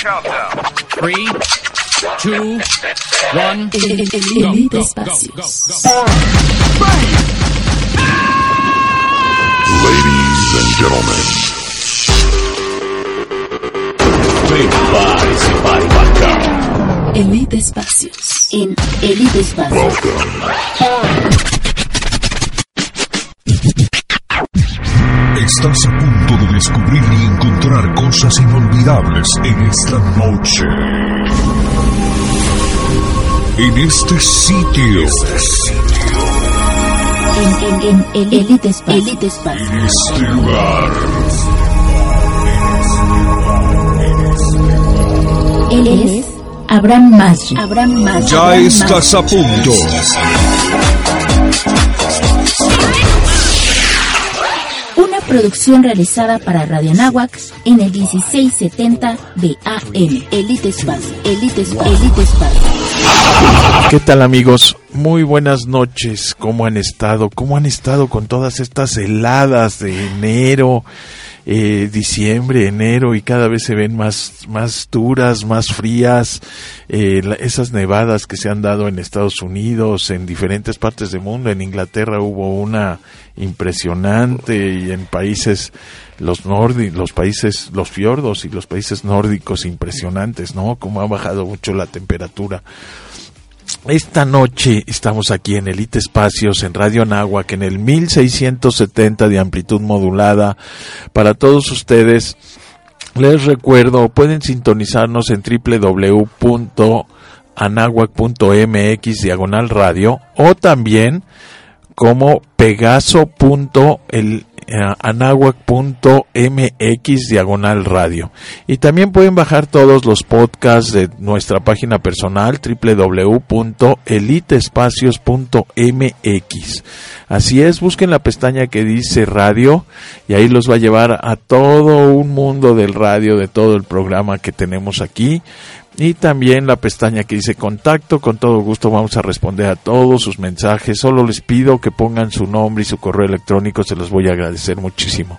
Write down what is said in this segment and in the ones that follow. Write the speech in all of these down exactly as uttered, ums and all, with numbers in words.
Three, two, one, Elite Espacios. Ladies and gentlemen, prepárese para embarcar. Elite Espacios. En Elite Espacios. Estás a punto de descubrir y encontrar cosas inolvidables en esta noche. En este sitio. Este sitio. En, en, en Elite Espacios. Elite Espacios. En este lugar. Él es Abraham Maggi. Abraham Maggi. Ya Abraham estás Maggi. a punto. Una producción realizada para Radio Anáhuac en el dieciséis setenta de A M. Elite Espacio. Elite Espacio. Elite Espacio. ¿Qué tal, amigos? Muy buenas noches. ¿Cómo han estado? ¿Cómo han estado con todas estas heladas de enero, eh, diciembre, enero, y cada vez se ven más, más duras, más frías, eh, la, esas nevadas que se han dado en Estados Unidos, en diferentes partes del mundo? En Inglaterra hubo una impresionante, y en países, los nórdicos, los países, los fiordos y los países nórdicos impresionantes, ¿no? Cómo ha bajado mucho la temperatura. Esta noche estamos aquí en Elite Espacios, en Radio Anáhuac, en el mil seiscientos setenta de amplitud modulada. Para todos ustedes, les recuerdo, pueden sintonizarnos en doble u doble u doble u punto anáhuac punto m x diagonal radio, o también como pegaso punto anáhuac punto m x diagonal radio. Y también pueden bajar todos los podcasts de nuestra página personal doble u doble u doble u punto elite espacios punto m x. Así es, busquen la pestaña que dice radio y ahí los va a llevar a todo un mundo del radio, de todo el programa que tenemos aquí. Y también la pestaña que dice contacto. Con todo gusto vamos a responder a todos sus mensajes. Solo les pido que pongan su nombre y su correo electrónico, se los voy a agradecer muchísimo.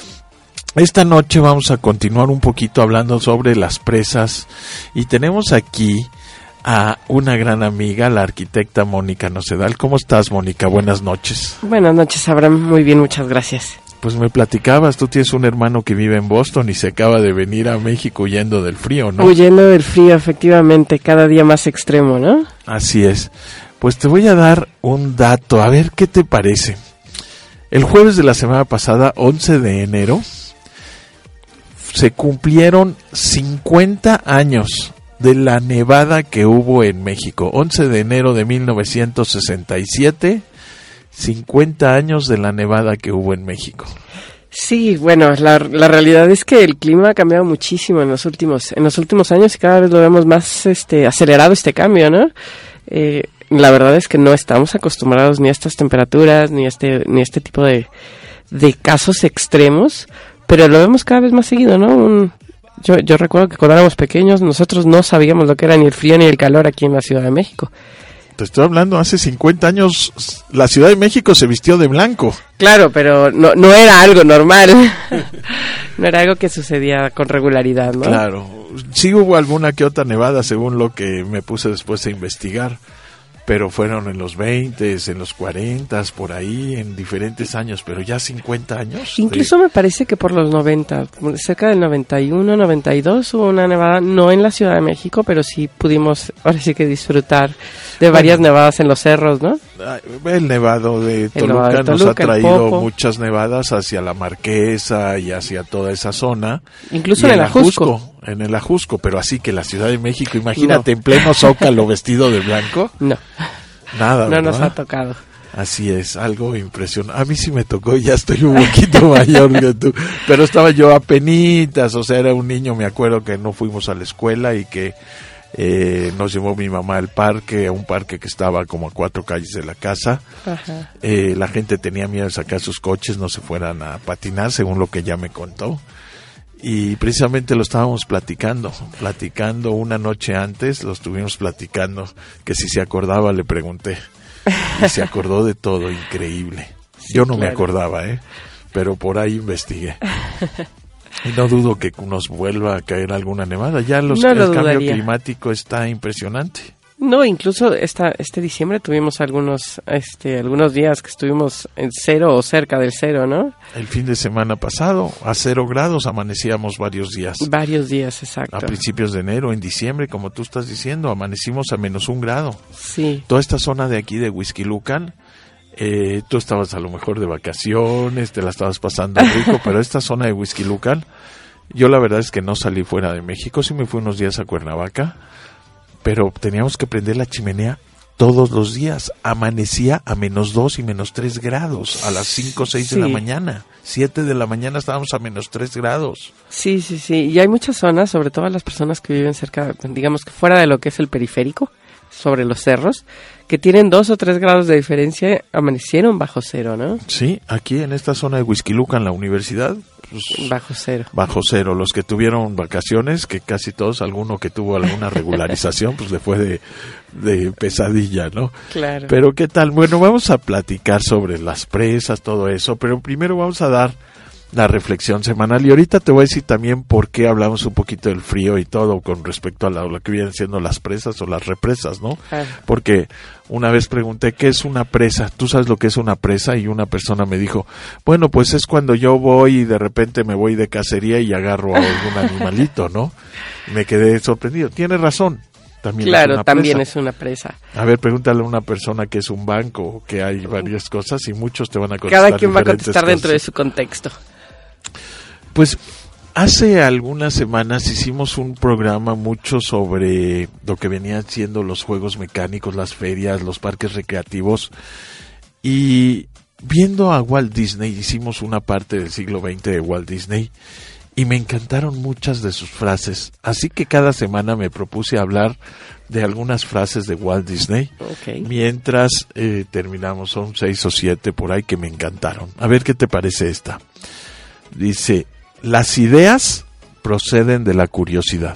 Esta noche vamos a continuar un poquito hablando sobre las presas, y tenemos aquí a una gran amiga, la arquitecta Mónica Nocedal. ¿Cómo estás, Mónica? Buenas noches. Buenas noches, Abraham. Muy bien, muchas gracias. Pues me platicabas, tú tienes un hermano que vive en Boston y se acaba de venir a México huyendo del frío, ¿no? Huyendo del frío, efectivamente, cada día más extremo, ¿no? Así es. Pues te voy a dar un dato, a ver qué te parece. El jueves de la semana pasada, once de enero, se cumplieron cincuenta años de la nevada que hubo en México. once de enero de mil novecientos sesenta y siete, cincuenta años de la nevada que hubo en México. Sí, bueno, la, la realidad es que el clima ha cambiado muchísimo en los últimos en los últimos años, y cada vez lo vemos más este acelerado este cambio, ¿no? Eh, la verdad es que no estamos acostumbrados ni a estas temperaturas, ni a este ni a este tipo de, de casos extremos, pero lo vemos cada vez más seguido, ¿no? Un, yo, yo recuerdo que cuando éramos pequeños nosotros no sabíamos lo que era ni el frío ni el calor aquí en la Ciudad de México. Te estoy hablando, hace cincuenta años la Ciudad de México se vistió de blanco. Claro, pero no no era algo normal. No era algo que sucedía con regularidad, ¿no? Claro, sí hubo alguna que otra nevada, según lo que me puse después a investigar, pero fueron en los veinte, en los cuarenta, por ahí, en diferentes años, pero ya cincuenta años. Incluso de... me parece que por los noventa, cerca del noventa y uno, noventa y dos, hubo una nevada, no en la Ciudad de México, pero sí pudimos, ahora sí que disfrutar de varias bueno, nevadas en los cerros, ¿no? El nevado de Toluca, nevado de Toluca nos ha traído muchas nevadas hacia la Marquesa y hacia toda esa zona. Incluso en el Ajusco. En el Ajusco, pero así que la Ciudad de México, imagínate, no. En pleno Zócalo vestido de blanco. No. Nada, no ¿verdad? Nos ha tocado. Así es, algo impresionante. A mí sí me tocó, ya estoy un poquito mayor que tú, pero estaba yo apenitas, o sea, era un niño, me acuerdo que no fuimos a la escuela y que eh, nos llevó mi mamá al parque, a un parque que estaba como a cuatro calles de la casa. Ajá. Eh, la gente tenía miedo de sacar sus coches, no se fueran a patinar, según lo que ella me contó. Y precisamente lo estábamos platicando, platicando una noche antes, lo estuvimos platicando, que si se acordaba le pregunté, y se acordó de todo, increíble. Sí, yo no claro. me acordaba, ¿eh? Pero por ahí investigué. Y no dudo que nos vuelva a caer alguna nevada. Ya los, No el lo cambio dudaría. climático está impresionante. No, incluso esta, este diciembre tuvimos algunos, este, algunos días que estuvimos en cero o cerca del cero, ¿no? El fin de semana pasado, a cero grados, amanecíamos varios días. Varios días, exacto. A principios de enero, en diciembre, como tú estás diciendo, amanecimos a menos un grado. Sí. Toda esta zona de aquí de Huixquilucan, eh, tú estabas a lo mejor de vacaciones, te la estabas pasando rico, pero esta zona de Huixquilucan, yo la verdad es que no salí fuera de México, sí me fui unos días a Cuernavaca, pero teníamos que prender la chimenea todos los días. Amanecía a menos dos y menos tres grados a las cinco o seis Sí. de la mañana. Siete de la mañana estábamos a menos tres grados. Sí, sí, sí. Y hay muchas zonas, sobre todo las personas que viven cerca, digamos que fuera de lo que es el periférico, sobre los cerros, que tienen dos o tres grados de diferencia, amanecieron bajo cero, ¿no? Sí, aquí en esta zona de Huixquilucan, la universidad, pues, Bajo cero. bajo cero. Los que tuvieron vacaciones, que casi todos, alguno que tuvo alguna regularización, pues le fue de, de pesadilla, ¿no? Claro. Pero ¿qué tal? Bueno, vamos a platicar sobre las presas, todo eso, pero primero vamos a dar la reflexión semanal y ahorita te voy a decir también por qué hablamos un poquito del frío y todo con respecto a la- lo que vienen siendo las presas o las represas, ¿no? Ah. Porque una vez pregunté qué es una presa, tú sabes lo que es una presa, y una persona me dijo, bueno, pues es cuando yo voy y de repente me voy de cacería y agarro a algún animalito, ¿no? Me quedé sorprendido. Tiene razón. También es Claro, una también presa. es una presa. A ver, pregúntale a una persona que es un banco, que hay varias cosas y muchos te van a contestar. Cada quien va a diferentes contestar dentro de cosas. su contexto. Pues hace algunas semanas hicimos un programa mucho sobre lo que venían siendo los juegos mecánicos, las ferias, los parques recreativos, y viendo a Walt Disney, hicimos una parte del siglo veinte de Walt Disney y me encantaron muchas de sus frases, así que cada semana me propuse hablar de algunas frases de Walt Disney. Ok. Mientras eh, terminamos, son seis o siete por ahí que me encantaron. A ver qué te parece esta. Dice, las ideas proceden de la curiosidad.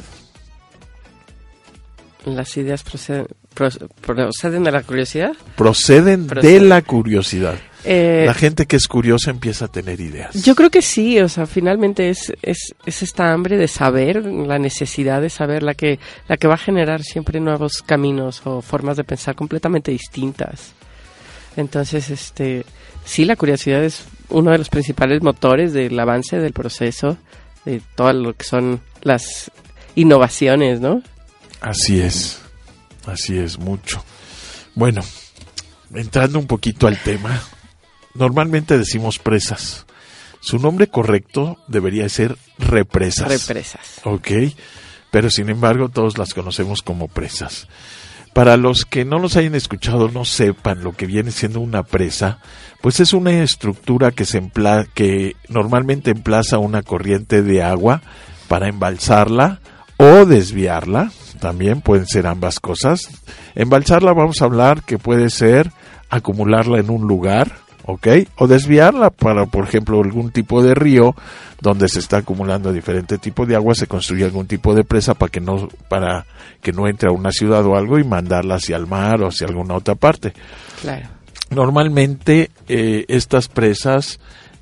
Las ideas proceden, pro- proceden de la curiosidad. Proceden de Proceden. la curiosidad. Eh, La gente que es curiosa empieza a tener ideas. Yo creo que sí, o sea, finalmente es, es, es esta hambre de saber, la necesidad de saber la que, la que va a generar siempre nuevos caminos o formas de pensar completamente distintas. Entonces, este, sí, la curiosidad es uno de los principales motores del avance del proceso, de todo lo que son las innovaciones, ¿no? Así es, así es, mucho. Bueno, entrando un poquito al tema, normalmente decimos presas. Su nombre correcto debería ser represas. Represas. Ok, pero sin embargo todos las conocemos como presas. Para los que no los hayan escuchado, no sepan lo que viene siendo una presa, pues es una estructura que se empla- que normalmente emplaza una corriente de agua para embalsarla o desviarla. También pueden ser ambas cosas. Embalsarla vamos a hablar que puede ser acumularla en un lugar, ¿ok? O desviarla para, por ejemplo, algún tipo de río donde se está acumulando diferente tipo de agua, se construye algún tipo de presa para que no para que no entre a una ciudad o algo y mandarla hacia el mar o hacia alguna otra parte. Claro. Normalmente eh, estas presas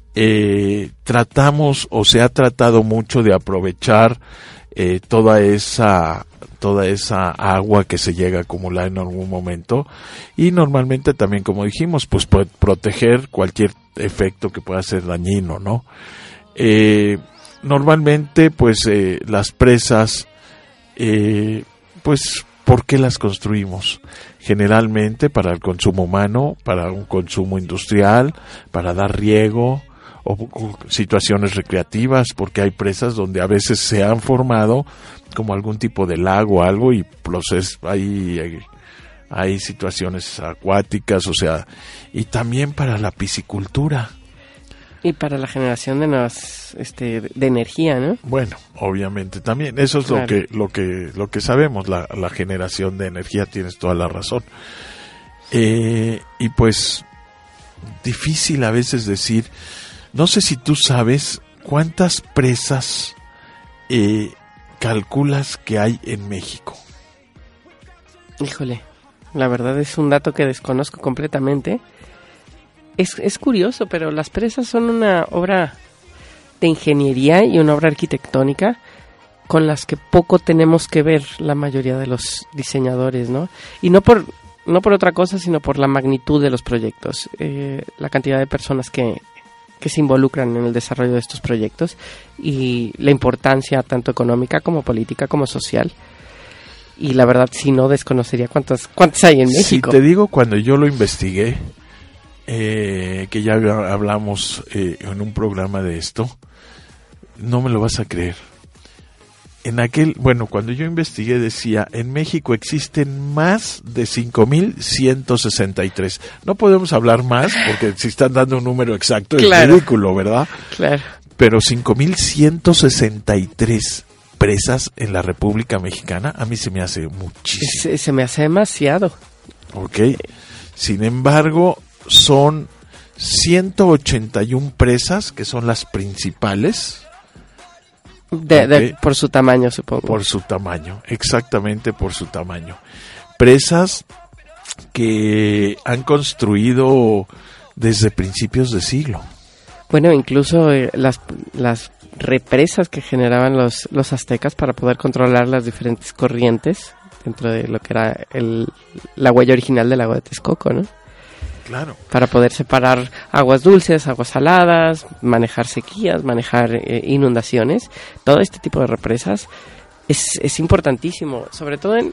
eh, tratamos o se ha tratado mucho de aprovechar eh, toda esa toda esa agua que se llega a acumular en algún momento y normalmente también, como dijimos, pues puede proteger cualquier efecto que pueda ser dañino, ¿no? Eh, normalmente pues eh, las presas eh, pues ¿por qué las construimos? Generalmente para el consumo humano, para un consumo industrial, para dar riego o, o situaciones recreativas, porque hay presas donde a veces se han formado como algún tipo de lago o algo y proces, hay, hay, hay situaciones acuáticas, o sea, y también para la piscicultura. Y para la generación de nuevas, este, de energía, ¿no? Bueno, obviamente también, eso es Claro. lo que lo que lo que sabemos, la, la generación de energía, tienes toda la razón. Eh, y pues difícil a veces decir, no sé si tú sabes cuántas presas eh, calculas que hay en México. Híjole, la verdad es un dato que desconozco completamente. Es, es curioso, pero las presas son una obra de ingeniería y una obra arquitectónica con las que poco tenemos que ver la mayoría de los diseñadores, ¿no? Y no por no por otra cosa, sino por la magnitud de los proyectos, eh, la cantidad de personas que, que se involucran en el desarrollo de estos proyectos y la importancia tanto económica como política como social. Y la verdad, si no, desconocería cuántas cuántas hay en México. Si te digo, cuando yo lo investigué, eh, que ya hablamos eh, en un programa de esto, no me lo vas a creer. En aquel, bueno, cuando yo investigué decía, en México existen más de cinco mil ciento sesenta y tres. No podemos hablar más porque si están dando un número exacto es claro. ridículo, ¿verdad? Claro. Pero cinco mil ciento sesenta y tres presas en la República Mexicana, a mí se me hace muchísimo. Se, se me hace demasiado. Ok. Sin embargo, son ciento ochenta y una presas que son las principales. De, okay. de, por su tamaño, supongo. Por su tamaño, exactamente por su tamaño. Presas que han construido desde principios de siglo. Bueno, incluso eh, las, las represas que generaban los, los aztecas para poder controlar las diferentes corrientes dentro de lo que era el, la huella original del agua de Texcoco, ¿no? Claro. Para poder separar aguas dulces, aguas saladas, manejar sequías, manejar eh, inundaciones. Todo este tipo de represas es, es importantísimo, sobre todo en...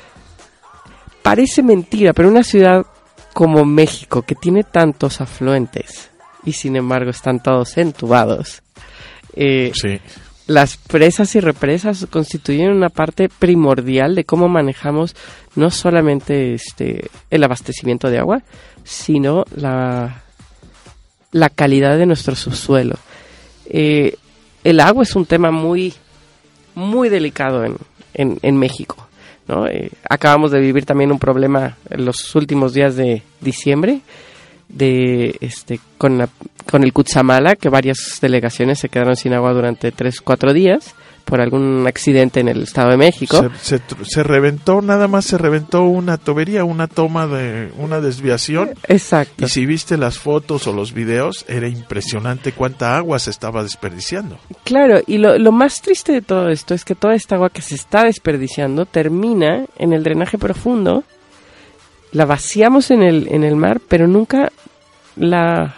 Parece mentira, pero una ciudad como México, que tiene tantos afluentes y sin embargo están todos entubados, eh, sí. Las presas y represas constituyen una parte primordial de cómo manejamos no solamente este el abastecimiento de agua, sino la, la calidad de nuestro subsuelo. Eh, el agua es un tema muy, muy delicado en, en, en México, ¿no? Eh, acabamos de vivir también un problema en los últimos días de diciembre, de este con la, con el Cutzamala, que varias delegaciones se quedaron sin agua durante tres, cuatro días por algún accidente en el Estado de México. Se, se, se reventó, nada más se reventó una tubería, una toma de una desviación. Exacto. Y si viste las fotos o los videos, era impresionante cuánta agua se estaba desperdiciando. Claro, y lo, lo más triste de todo esto es que toda esta agua que se está desperdiciando termina en el drenaje profundo. La vaciamos en el en el mar, pero nunca la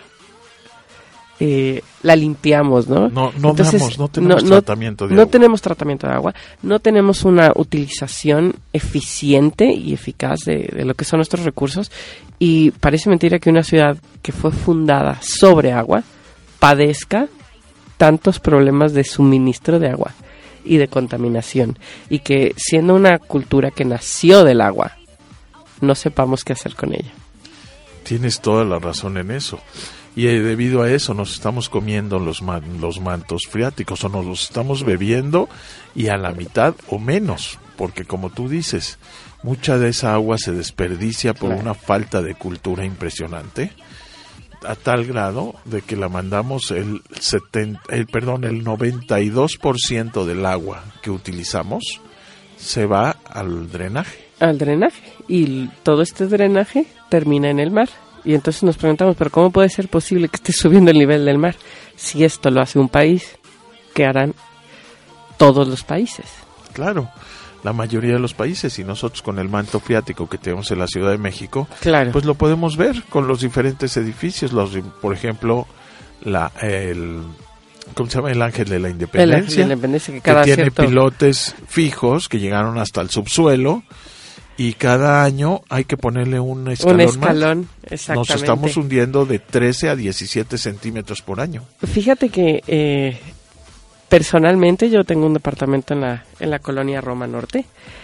eh, la limpiamos, ¿no? No, no Entonces, damos, no tenemos no, tratamiento de no agua. No tenemos tratamiento de agua, no tenemos una utilización eficiente y eficaz de, de lo que son nuestros recursos, y parece mentira que una ciudad que fue fundada sobre agua padezca tantos problemas de suministro de agua y de contaminación, y que siendo una cultura que nació del agua, no sepamos qué hacer con ella. Tienes toda la razón en eso. Y eh, debido a eso nos estamos comiendo los, man, los mantos freáticos, o nos los estamos bebiendo, y a la mitad o menos, porque como tú dices, mucha de esa agua se desperdicia por claro. una falta de cultura impresionante, a tal grado de que la mandamos el setenta, el perdón, el noventa y dos por ciento del agua que utilizamos se va al drenaje. Al drenaje, y todo este drenaje termina en el mar. Y entonces nos preguntamos, ¿pero cómo puede ser posible que esté subiendo el nivel del mar? Si esto lo hace un país, ¿qué harán todos los países? Claro, la mayoría de los países, y nosotros con el manto freático que tenemos en la Ciudad de México, claro. pues lo podemos ver con los diferentes edificios, los, por ejemplo, la el ¿cómo se llama? El Ángel de la Independencia, el Ángel de la Independencia que, cada que tiene cierto... pilotes fijos que llegaron hasta el subsuelo, y cada año hay que ponerle un escalón, un escalón más. Exactamente. Nos estamos hundiendo de trece a diecisiete centímetros por año. Fíjate que eh, personalmente yo tengo un departamento en la en la colonia Roma Norte,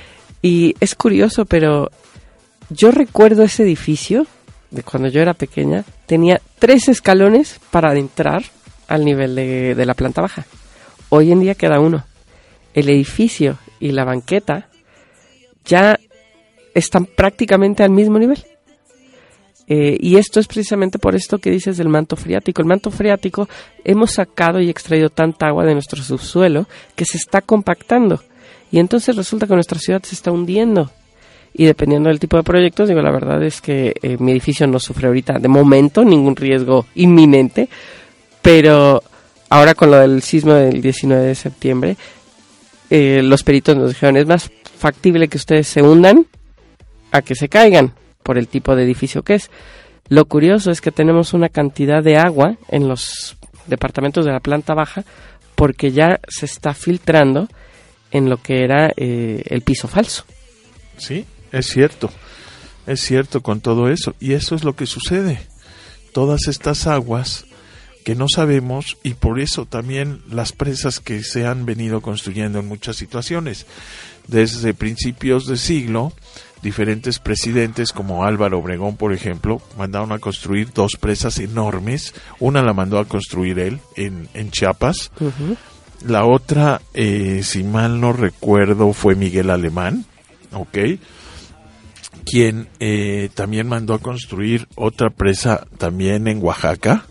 y es curioso, pero yo recuerdo ese edificio de cuando yo era pequeña, tenía tres escalones para entrar al nivel de, de la planta baja. Hoy en día queda uno. El edificio y la banqueta ya están prácticamente al mismo nivel. Eh, y esto es precisamente por esto que dices del manto freático. El manto freático, hemos sacado y extraído tanta agua de nuestro subsuelo que se está compactando. Y entonces resulta que nuestra ciudad se está hundiendo. Y dependiendo del tipo de proyectos, digo, la verdad es que eh, mi edificio no sufre ahorita, de momento, ningún riesgo inminente. Pero ahora con lo del sismo del diecinueve de septiembre, eh, los peritos nos dijeron, es más factible que ustedes se hundan a que se caigan por el tipo de edificio que es. Lo curioso es que tenemos una cantidad de agua en los departamentos de la planta baja porque ya se está filtrando en lo que era eh, el piso falso. Sí, es cierto, es cierto con todo eso, y eso es lo que sucede. Todas estas aguas que no sabemos, y por eso también las presas que se han venido construyendo en muchas situaciones. Desde principios de siglo, diferentes presidentes como Álvaro Obregón, por ejemplo, mandaron a construir dos presas enormes. Una la mandó a construir él en, en Chiapas. Uh-huh. La otra, eh, si mal no recuerdo, fue Miguel Alemán, ¿ok? Quien eh, también mandó a construir otra presa también en Oaxaca.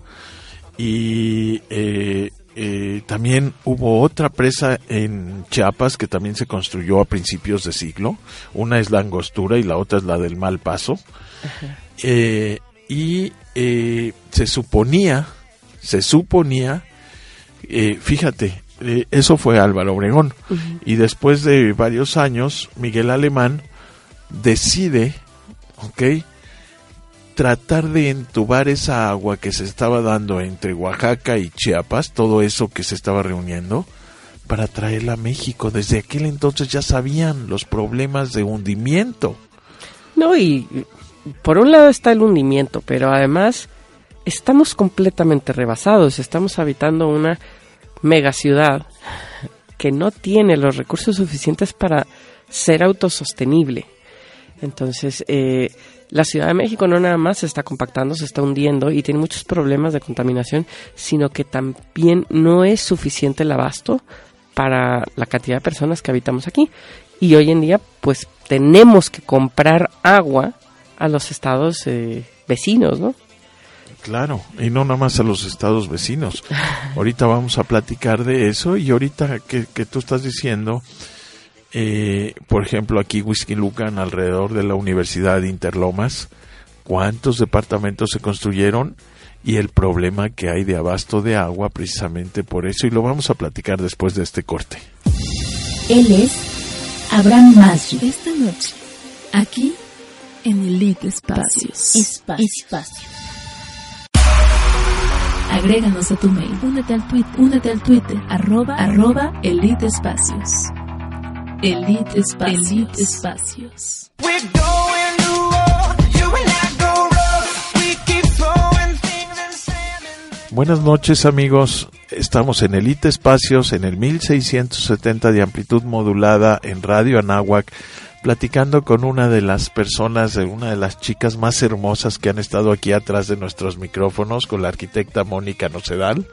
Y eh, eh, también hubo otra presa en Chiapas que también se construyó a principios de siglo. Una es la Angostura y la otra es la del Mal Paso. Eh, y eh, se suponía, se suponía, eh, fíjate, eh, eso fue Álvaro Obregón. Uh-huh. Y después de varios años, Miguel Alemán decide, ¿ok?, tratar de entubar esa agua que se estaba dando entre Oaxaca y Chiapas, todo eso que se estaba reuniendo, para traerla a México. Desde aquel entonces ya sabían los problemas de hundimiento. No, y por un lado está el hundimiento, pero además estamos completamente rebasados. Estamos habitando una megaciudad que no tiene los recursos suficientes para ser autosostenible. Entonces, eh, la Ciudad de México no nada más se está compactando, se está hundiendo y tiene muchos problemas de contaminación, sino que también no es suficiente el abasto para la cantidad de personas que habitamos aquí. Y hoy en día, pues, tenemos que comprar agua a los estados eh, vecinos, ¿no? Claro, y no nada más a los estados vecinos. Ahorita vamos a platicar de eso, y ahorita que, que tú estás diciendo... Eh, por ejemplo, aquí Huixquilucan, alrededor de la Universidad de Interlomas, ¿cuántos departamentos se construyeron? Y el problema que hay de abasto de agua precisamente por eso, y lo vamos a platicar después de este corte. Él es Abraham Masri. Esta noche, aquí en Elite Espacios. Espacio. Espacio. Agréganos a tu mail. Únete al Twitter. Únete al Twitter. Arroba, arroba Elite Espacios. Elite Espacios. Elite Espacios. Buenas noches, amigos. Estamos en Elite Espacios, en el mil seiscientos setenta de amplitud modulada en Radio Anáhuac, platicando con una de las personas, una de las chicas más hermosas que han estado aquí atrás de nuestros micrófonos, con la arquitecta Mónica Nocedal.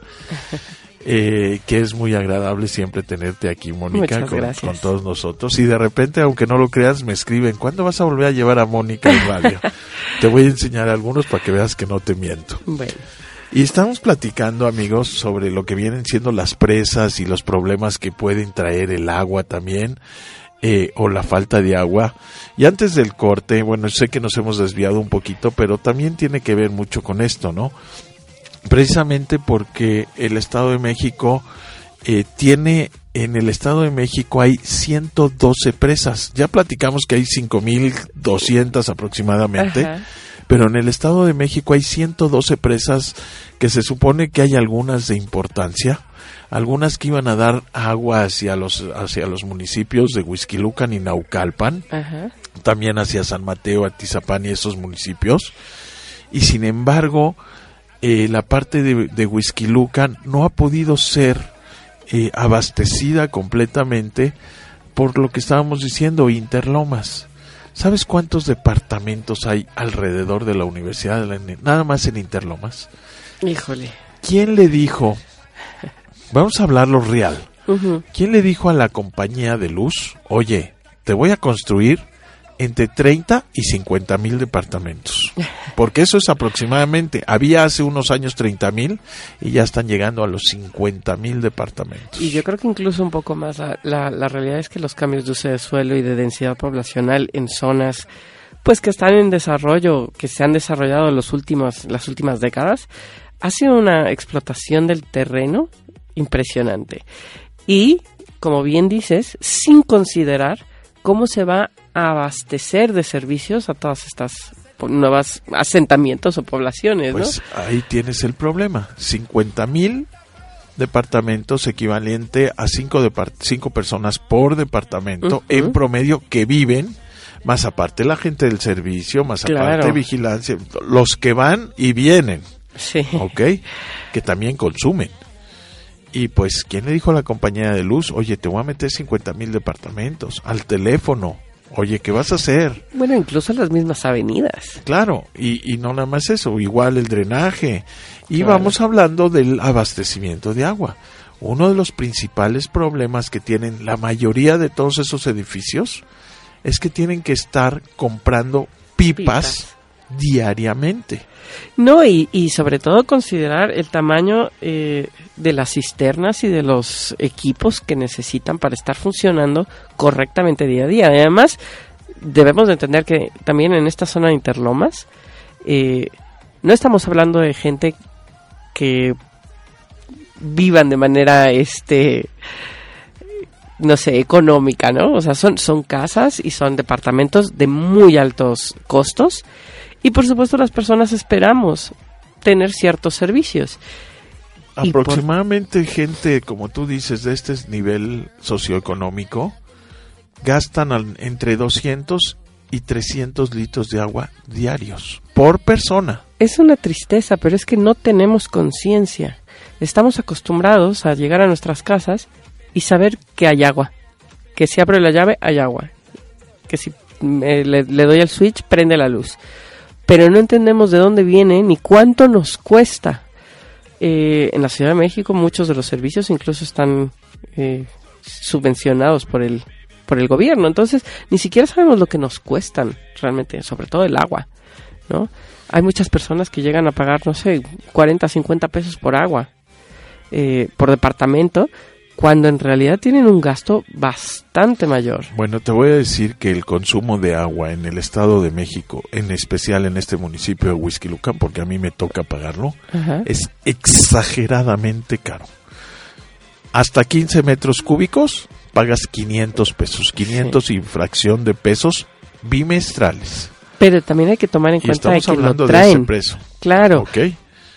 Eh, que es muy agradable siempre tenerte aquí, Mónica, con, con todos nosotros. Y de repente, aunque no lo creas, me escriben, ¿cuándo vas a volver a llevar a Mónica en radio? Te voy a enseñar algunos para que veas que no te miento. Bueno. Y estamos platicando, amigos, sobre lo que vienen siendo las presas y los problemas que pueden traer el agua también, eh, o la falta de agua. Y antes del corte, bueno, sé que nos hemos desviado un poquito, pero también tiene que ver mucho con esto, ¿no? Precisamente porque el Estado de México eh, tiene, en el Estado de México hay ciento doce presas. Ya platicamos que hay cinco mil doscientas aproximadamente. Ajá. Pero en el Estado de México hay ciento doce presas que se supone que hay algunas de importancia, algunas que iban a dar agua hacia los hacia los municipios de Huixquilucan y Naucalpan, ajá, también hacia San Mateo, Atizapán y esos municipios. Y sin embargo, Eh, la parte de, de Huixquilucan no ha podido ser eh, abastecida completamente por lo que estábamos diciendo, Interlomas. ¿Sabes cuántos departamentos hay alrededor de la universidad, de la, nada más en Interlomas? Híjole. ¿Quién le dijo? Vamos a hablarlo real. Uh-huh. ¿Quién le dijo a la compañía de luz, oye, te voy a construir entre treinta y cincuenta mil departamentos? Porque eso es aproximadamente, había hace unos años treinta mil y ya están llegando a los cincuenta mil departamentos. Y yo creo que incluso un poco más. La, la, la realidad es que los cambios de uso de suelo y de densidad poblacional en zonas pues que están en desarrollo, que se han desarrollado en los últimos, las últimas décadas, ha sido una explotación del terreno impresionante. Y, como bien dices, sin considerar cómo se va a abastecer de servicios a todas estas nuevas asentamientos o poblaciones, pues ¿no? Ahí tienes el problema. cincuenta mil departamentos equivalente a cinco, depart- cinco personas por departamento uh-huh. en promedio que viven, más aparte la gente del servicio, más claro. aparte vigilancia, los que van y vienen, sí. ¿ok? Que también consumen. Y pues, ¿quién le dijo a la compañía de luz? Oye, te voy a meter cincuenta mil departamentos al teléfono. Oye, ¿qué vas a hacer? Bueno, incluso las mismas avenidas. Claro, y, y no nada más eso, igual el drenaje. Y claro. vamos hablando del abastecimiento de agua. Uno de los principales problemas que tienen la mayoría de todos esos edificios es que tienen que estar comprando pipas, pipas. diariamente. No, y, y sobre todo considerar el tamaño eh, de las cisternas y de los equipos que necesitan para estar funcionando correctamente día a día. Y además, debemos de entender que también en esta zona de Interlomas, eh, no estamos hablando de gente que vivan de manera, este, no sé, económica, ¿no? O sea, son, son casas y son departamentos de muy altos costos. Y por supuesto las personas esperamos tener ciertos servicios. Aproximadamente por... gente, como tú dices, de este nivel socioeconómico, gastan al, entre doscientos y trescientos litros de agua diarios por persona. Es una tristeza, pero es que no tenemos conciencia. Estamos acostumbrados a llegar a nuestras casas y saber que hay agua. Que si abro la llave, hay agua. Que si eh, le, le doy al switch, prende la luz. Pero no entendemos de dónde viene ni cuánto nos cuesta. Eh, en la Ciudad de México muchos de los servicios incluso están eh, subvencionados por el por el gobierno. Entonces, ni siquiera sabemos lo que nos cuestan realmente, sobre todo el agua, ¿no? Hay muchas personas que llegan a pagar, no sé, cuarenta, cincuenta pesos por agua, eh, por departamento, cuando en realidad tienen un gasto bastante mayor. Bueno, te voy a decir que el consumo de agua en el Estado de México, en especial en este municipio de Huixquilucan, porque a mí me toca pagarlo, ajá, es exageradamente caro. Hasta quince metros cúbicos pagas quinientos pesos, quinientos sí. y fracción de pesos bimestrales. Pero también hay que tomar en y cuenta estamos que hablando lo traen. de ese precio. Claro. Okay.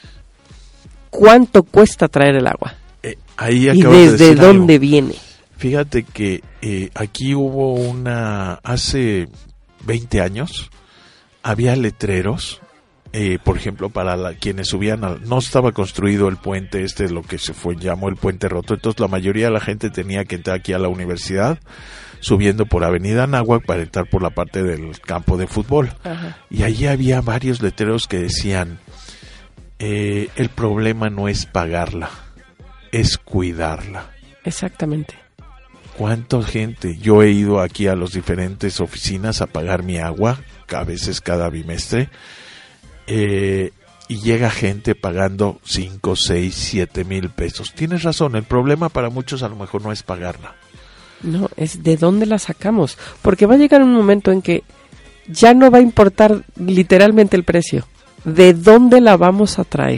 ¿Cuánto cuesta traer el agua? Eh, ahí ¿Y desde de dónde algo. viene? Fíjate que eh, aquí hubo una, hace veinte años, había letreros, eh, por ejemplo, para la, quienes subían, a, no estaba construido el puente, este lo que se fue llamó el puente roto, entonces la mayoría de la gente tenía que entrar aquí a la universidad, subiendo por Avenida Anáhuac para entrar por la parte del campo de fútbol. Ajá. Y allí había varios letreros que decían, eh, el problema no es pagarla, es cuidarla. Exactamente. ¿Cuánta gente? Yo he ido aquí a las diferentes oficinas a pagar mi agua, a veces cada bimestre, eh, y llega gente pagando cinco, seis, siete mil pesos. Tienes razón, el problema para muchos a lo mejor no es pagarla. No, es de dónde la sacamos, porque va a llegar un momento en que ya no va a importar literalmente el precio, de dónde la vamos a traer.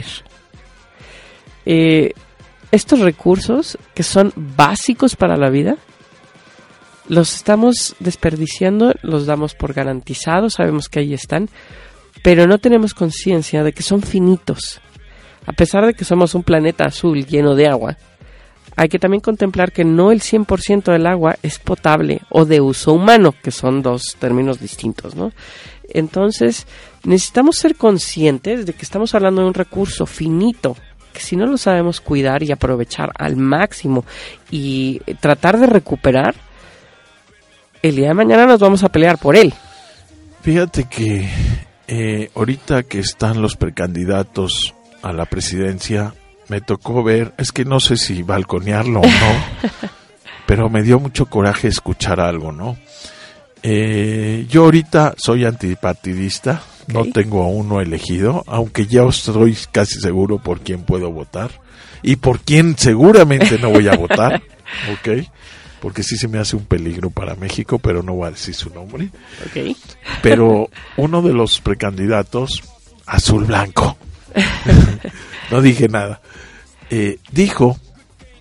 Eh, estos recursos que son básicos para la vida, los estamos desperdiciando, los damos por garantizados, sabemos que ahí están, pero no tenemos conciencia de que son finitos. A pesar de que somos un planeta azul lleno de agua, hay que también contemplar que no el cien por ciento del agua es potable o de uso humano, que son dos términos distintos, ¿no? Entonces, necesitamos ser conscientes de que estamos hablando de un recurso finito, que si no lo sabemos cuidar y aprovechar al máximo y tratar de recuperar, el día de mañana nos vamos a pelear por él. Fíjate que eh, ahorita que están los precandidatos a la presidencia, me tocó ver, es que no sé si balconearlo o no, pero me dio mucho coraje escuchar algo, ¿no? Eh, yo ahorita soy antipartidista, okay. No tengo a uno elegido, aunque ya estoy casi seguro por quién puedo votar y por quién seguramente no voy a votar, ¿ok? Porque sí se me hace un peligro para México, pero no voy a decir su nombre. Okay. Pero uno de los precandidatos, azul blanco, no dije nada, eh, dijo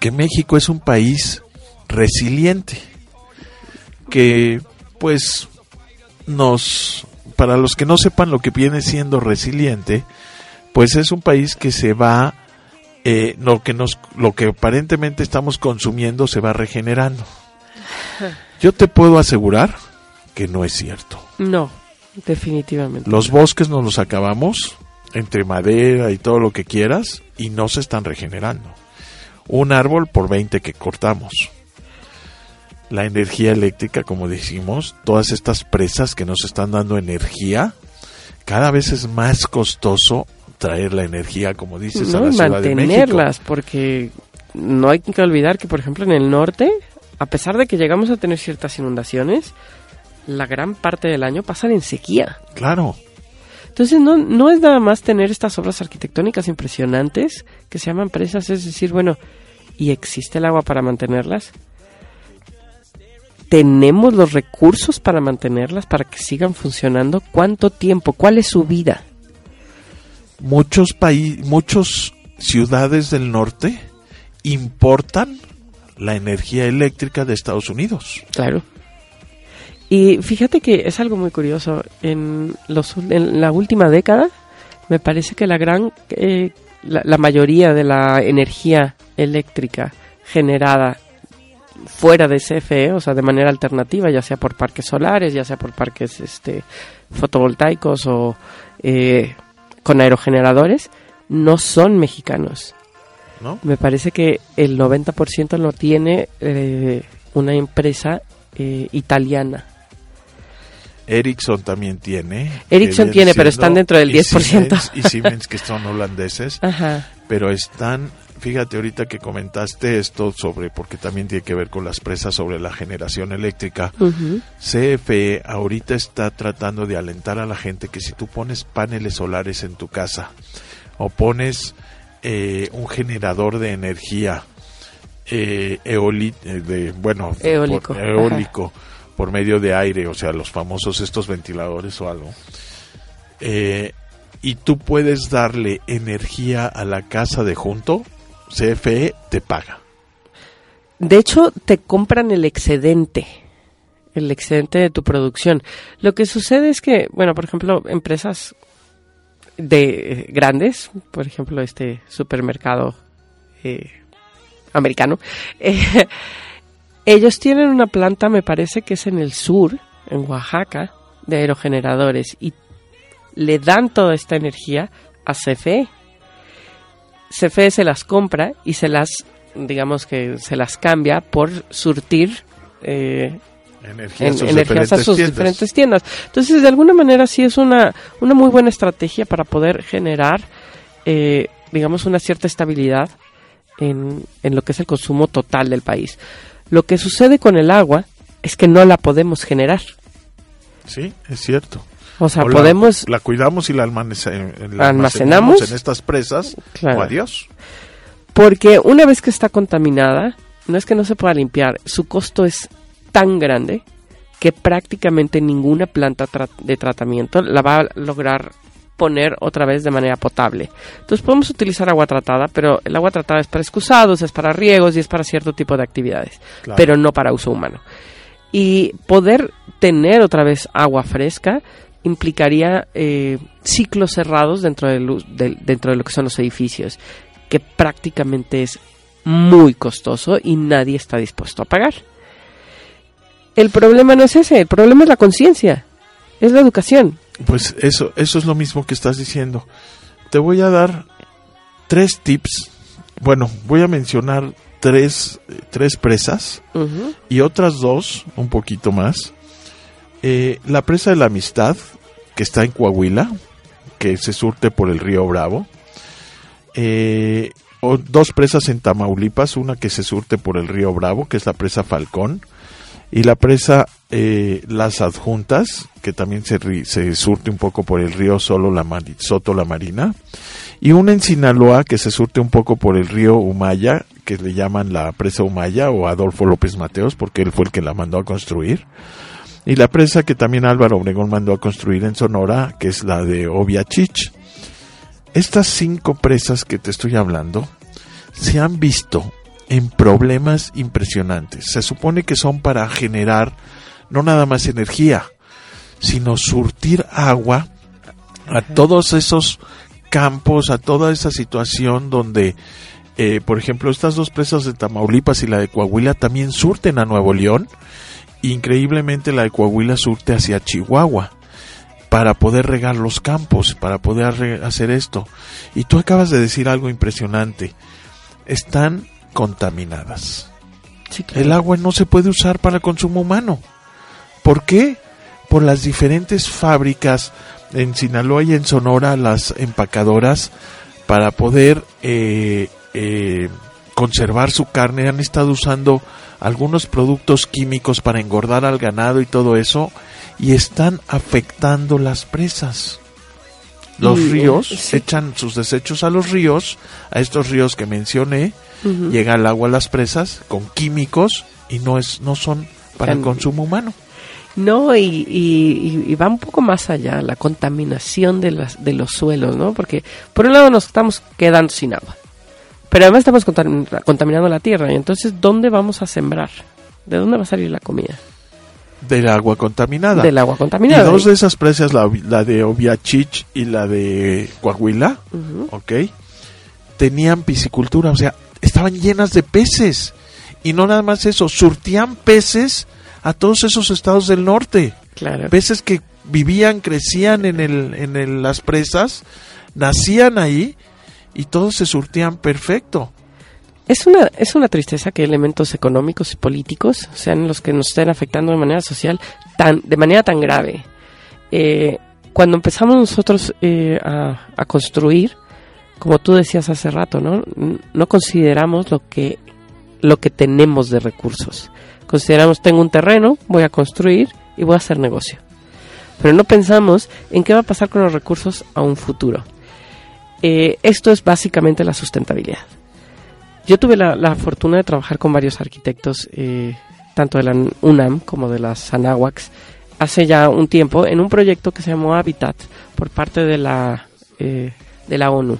que México es un país resiliente, que pues nos, para los que no sepan lo que viene siendo resiliente, pues es un país que se va, eh, lo que nos, lo que aparentemente estamos consumiendo se va regenerando. Yo te puedo asegurar que no es cierto. No, definitivamente. Los bosques nos los acabamos, entre madera y todo lo que quieras, y no se están regenerando. Un árbol por veinte que cortamos. La energía eléctrica, como decimos, todas estas presas que nos están dando energía, cada vez es más costoso traer la energía, como dices, no, a la Ciudad de México. Mantenerlas, porque no hay que olvidar que, por ejemplo, en el norte, a pesar de que llegamos a tener ciertas inundaciones, la gran parte del año pasan en sequía. Claro. Entonces no, no es nada más tener estas obras arquitectónicas impresionantes que se llaman presas, es decir, bueno, ¿y existe el agua para mantenerlas? ¿Tenemos los recursos para mantenerlas, para que sigan funcionando? ¿Cuánto tiempo? ¿Cuál es su vida? Muchos países, muchas ciudades del norte importan la energía eléctrica de Estados Unidos. Claro. Y fíjate que es algo muy curioso. En, los, en la última década, me parece que la gran, eh, la, la mayoría de la energía eléctrica generada fuera de C F E, o sea, de manera alternativa, ya sea por parques solares, ya sea por parques este, fotovoltaicos o eh, con aerogeneradores, no son mexicanos. ¿No? Me parece que el noventa por ciento lo tiene eh, una empresa eh, italiana. Ericsson también tiene. Ericsson tiene, pero están dentro del diez por ciento. Y Siemens, y Siemens, que son holandeses. Ajá. Pero están, fíjate ahorita que comentaste esto sobre, porque también tiene que ver con las presas sobre la generación eléctrica. Uh-huh. C F E ahorita está tratando de alentar a la gente que si tú pones paneles solares en tu casa o pones eh, un generador de energía eh, eoli, eh, de, bueno, eólico, por, eólico por medio de aire, o sea, los famosos estos ventiladores o algo, eh, y tú puedes darle energía a la casa de junto, C F E te paga. De hecho, te compran el excedente, el excedente de tu producción. Lo que sucede es que, bueno, por ejemplo, empresas de eh, grandes, por ejemplo, este supermercado eh, americano, eh, ellos tienen una planta, me parece que es en el sur, en Oaxaca, de aerogeneradores, y le dan toda esta energía a C F E. C F E se las compra y se las, digamos que se las cambia por surtir eh, energía en, a sus, energías a sus tiendas. diferentes tiendas. Entonces, de alguna manera sí es una, una muy buena estrategia para poder generar, eh, digamos, una cierta estabilidad en, en lo que es el consumo total del país. Lo que sucede con el agua es que no la podemos generar. Sí, es cierto. O sea, o podemos... La, la cuidamos y la, almacen, la almacenamos, almacenamos en estas presas. Claro. O adiós. Porque una vez que está contaminada, no es que no se pueda limpiar, su costo es tan grande que prácticamente ninguna planta tra- de tratamiento la va a lograr poner otra vez de manera potable. Entonces podemos utilizar agua tratada, pero el agua tratada es para excusados, es para riegos y es para cierto tipo de actividades, Claro. pero no para uso humano. Y poder tener otra vez agua fresca implicaría eh, ciclos cerrados dentro de, lo, de, dentro de lo que son los edificios, que prácticamente es muy costoso y nadie está dispuesto a pagar. El problema no es ese, el problema es la conciencia, es la educación. Pues eso, eso es lo mismo que estás diciendo. Te voy a dar tres tips. Bueno, voy a mencionar tres, tres presas Uh-huh. y otras dos, un poquito más. Eh, la presa de la Amistad, que está en Coahuila, que se surte por el río Bravo. Eh, o, dos presas en Tamaulipas, una que se surte por el río Bravo, que es la presa Falcón. Y la presa eh, Las Adjuntas, que también se, se surte un poco por el río Solo la Mari, Soto la Marina. Y una en Sinaloa, que se surte un poco por el río Humaya, que le llaman la presa Humaya o Adolfo López Mateos, porque él fue el que la mandó a construir. Y la presa que también Álvaro Obregón mandó a construir en Sonora, que es la de Oviachich. Estas cinco presas que te estoy hablando se han visto en problemas impresionantes. Se supone que son para generar no nada más energía, sino surtir agua a todos esos campos, a toda esa situación donde, eh, por ejemplo, estas dos presas de Tamaulipas y la de Coahuila también surten a Nuevo León. Increíblemente la de Coahuila surte hacia Chihuahua para poder regar los campos, para poder re- hacer esto. Y tú acabas de decir algo impresionante. Están contaminadas. Sí, claro. El agua no se puede usar para consumo humano. ¿Por qué? Por las diferentes fábricas en Sinaloa y en Sonora, las empacadoras, para poder eh, eh, conservar su carne, han estado usando algunos productos químicos para engordar al ganado y todo eso, y están afectando las presas. Los Y, ríos sí. echan sus desechos a los ríos, a estos ríos que mencioné, Uh-huh. llega el agua a las presas con químicos y no es no son para el Tan- consumo humano. No, y, y, y va un poco más allá, la contaminación de, las, de los suelos, ¿no? Porque por un lado nos estamos quedando sin agua, pero además estamos contam- contaminando la tierra, y entonces, ¿dónde vamos a sembrar? ¿De dónde va a salir la comida? Del agua contaminada. Del agua Y contaminada. dos de esas presas, la, la de Oviachich y la de Coahuila, Uh-huh. ¿ok? Tenían piscicultura, o sea, estaban llenas de peces. Y no nada más eso, surtían peces a todos esos estados del norte. Claro. Peces que vivían, crecían en el, en el, las presas, nacían ahí y todos se surtían perfecto. Es una, es una tristeza que elementos económicos y políticos sean los que nos estén afectando de manera social tan, de manera tan grave. Eh, cuando empezamos nosotros eh, a, a construir, como tú decías hace rato, ¿no? No consideramos lo que, lo que tenemos de recursos. Consideramos, tengo un terreno, voy a construir y voy a hacer negocio. Pero no pensamos en qué va a pasar con los recursos a un futuro. Eh, esto es básicamente la sustentabilidad. Yo tuve la, la fortuna de trabajar con varios arquitectos, eh, tanto de la UNAM como de las Anáhuacs, hace ya un tiempo, en un proyecto que se llamó Habitat, por parte de la, eh, de la ONU.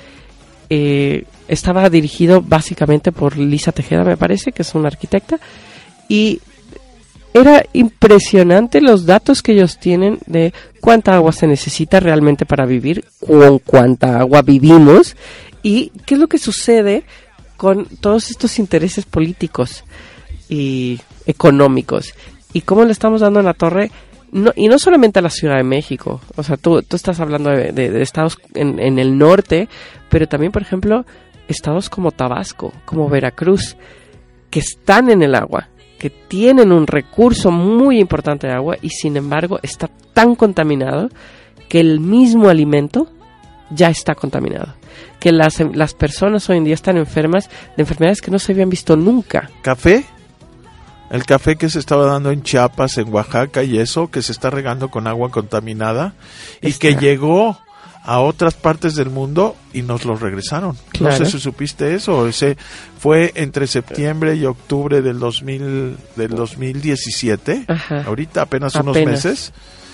Eh, estaba dirigido básicamente por Lisa Tejeda, me parece, que es una arquitecta, y era impresionante los datos que ellos tienen de cuánta agua se necesita realmente para vivir, con cuánta agua vivimos, y qué es lo que sucede con todos estos intereses políticos y económicos, y cómo le estamos dando en la torre, no, y no solamente a la Ciudad de México. O sea, tú, tú estás hablando de, de, de estados en, en el norte, pero también, por ejemplo, estados como Tabasco, como Veracruz, que están en el agua, que tienen un recurso muy importante de agua, y sin embargo está tan contaminado que el mismo alimento ya está contaminado, que las, las personas hoy en día están enfermas de enfermedades que no se habían visto nunca. ¿Café? El café que se estaba dando en Chiapas, en Oaxaca y eso, que se está regando con agua contaminada y Está. que llegó a otras partes del mundo y nos lo regresaron. Claro. No sé si supiste eso. Ese fue entre septiembre y octubre del dos mil del dos mil diecisiete. Ajá. Ahorita apenas, unos Apenas. meses.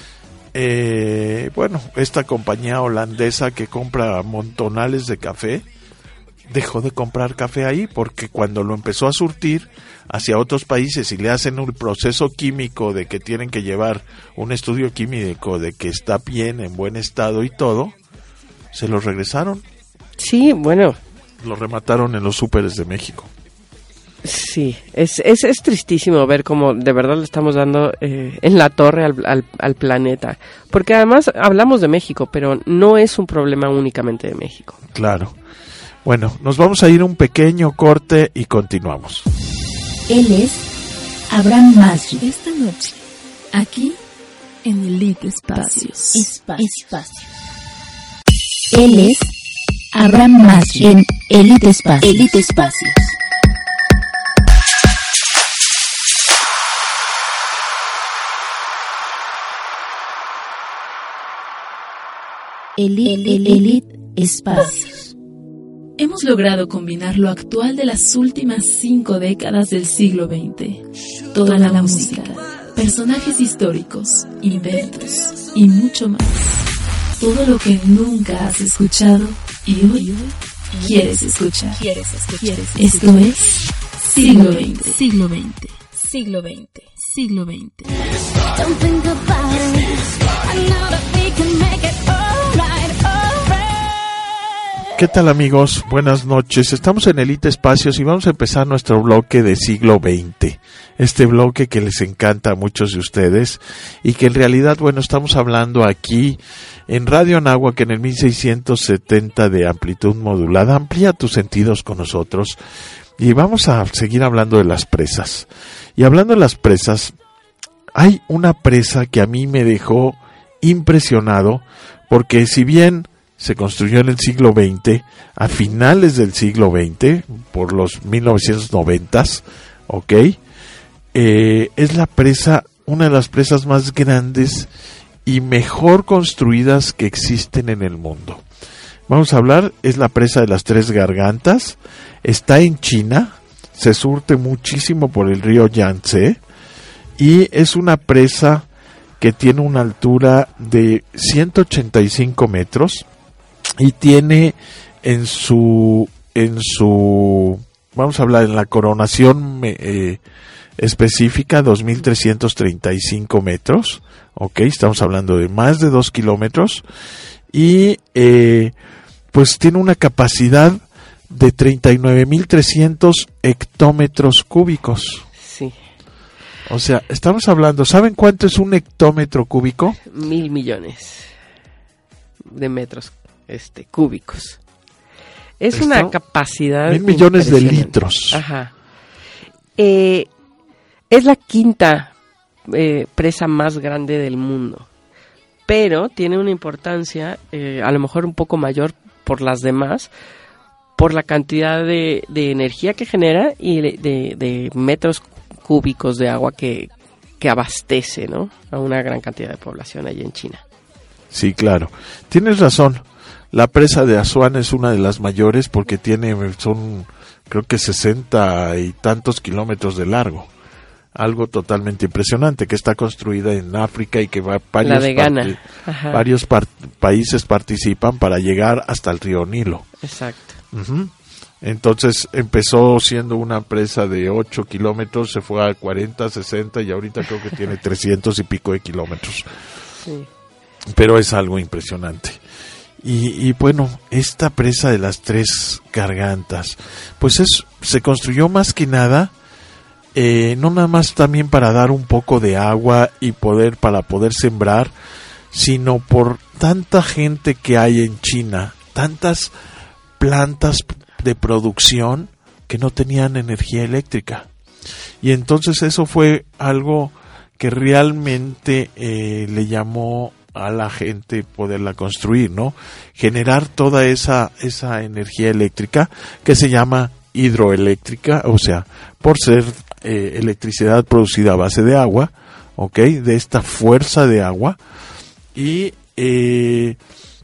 Eh, bueno, esta compañía holandesa que compra montonales de café dejó de comprar café ahí porque cuando lo empezó a surtir hacia otros países y le hacen un proceso químico de que tienen que llevar un estudio químico de que está bien, en buen estado y todo, se los regresaron, Sí, bueno, lo remataron en los súperes de México. sí, es, es, es tristísimo ver cómo de verdad le estamos dando eh, en la torre al, al, al planeta, porque además hablamos de México, pero no es un problema únicamente de México. Claro. Bueno, nos vamos a ir a un pequeño corte y continuamos. Él es Abraham Masri. Esta noche, aquí en Elite Espacios. Espacios. Él es Abraham Masri en Elite Espacios. Elite Espacios. Elite, Elite Espacios. Hemos logrado combinar lo actual de las últimas cinco décadas del siglo veinte. Toda la música, personajes históricos, inventos y mucho más. Todo lo que nunca has escuchado y hoy quieres escuchar. ¿Quieres escuchar? Esto es Siglo veinte. Siglo veinte. Siglo veinte. Siglo veinte. ¿Qué tal, amigos? Buenas noches. Estamos en Elite Espacios y vamos a empezar nuestro bloque de Siglo veinte. Este bloque que les encanta a muchos de ustedes y que en realidad, bueno, estamos hablando aquí en Radio Anáhuac en el mil seiscientos setenta de amplitud modulada. Amplía tus sentidos con nosotros y vamos a seguir hablando de las presas. Y hablando de las presas, hay una presa que a mí me dejó impresionado porque si bien se construyó en el siglo veinte, a finales del siglo veinte, por los mil novecientos noventas, ¿ok? Eh, es la presa, una de las presas más grandes y mejor construidas que existen en el mundo. Vamos a hablar, es la presa de las Tres Gargantas, está en China, se surte muchísimo por el río Yangtze y es una presa que tiene una altura de ciento ochenta y cinco metros y tiene en su en su vamos a hablar en la coronación eh, específica dos mil trescientos treinta y cinco metros, ok, estamos hablando de más de dos kilómetros y eh, pues tiene una capacidad de treinta y nueve mil trescientos hectómetros cúbicos. Sí. O sea, estamos hablando, ¿saben cuánto es un hectómetro cúbico? Mil millones de metros este cúbicos. Es ¿Esto? Una capacidad Mil millones de litros. Ajá. Eh, es la quinta eh, presa más grande del mundo, pero tiene una importancia eh, a lo mejor un poco mayor por las demás, por la cantidad de, de energía que genera y de, de, de metros cúbicos de agua que, que abastece, ¿no?, a una gran cantidad de población allí en China. Sí, claro. Tienes razón. La presa de Asuán es una de las mayores porque tiene, son creo que sesenta y tantos kilómetros de largo. Algo totalmente impresionante, que está construida en África y que va, varios, la de Ghana. Parti- varios par- países participan para llegar hasta el río Nilo. Exacto. Uh-huh. Entonces empezó siendo una presa de ocho kilómetros, se fue a cuarenta, sesenta y ahorita creo que tiene trescientos y pico de kilómetros. Sí. Pero es algo impresionante. Y, y bueno, esta presa de las Tres Gargantas, pues es, se construyó más que nada, eh, no nada más también para dar un poco de agua y poder, para poder sembrar, sino por tanta gente que hay en China, tantas plantas de producción que no tenían energía eléctrica. Y entonces eso fue algo que realmente eh, le llamó a la gente poderla construir, ¿no? Generar toda esa esa energía eléctrica que se llama hidroeléctrica, o sea, por ser eh, electricidad producida a base de agua, ¿ok? De esta fuerza de agua y eh,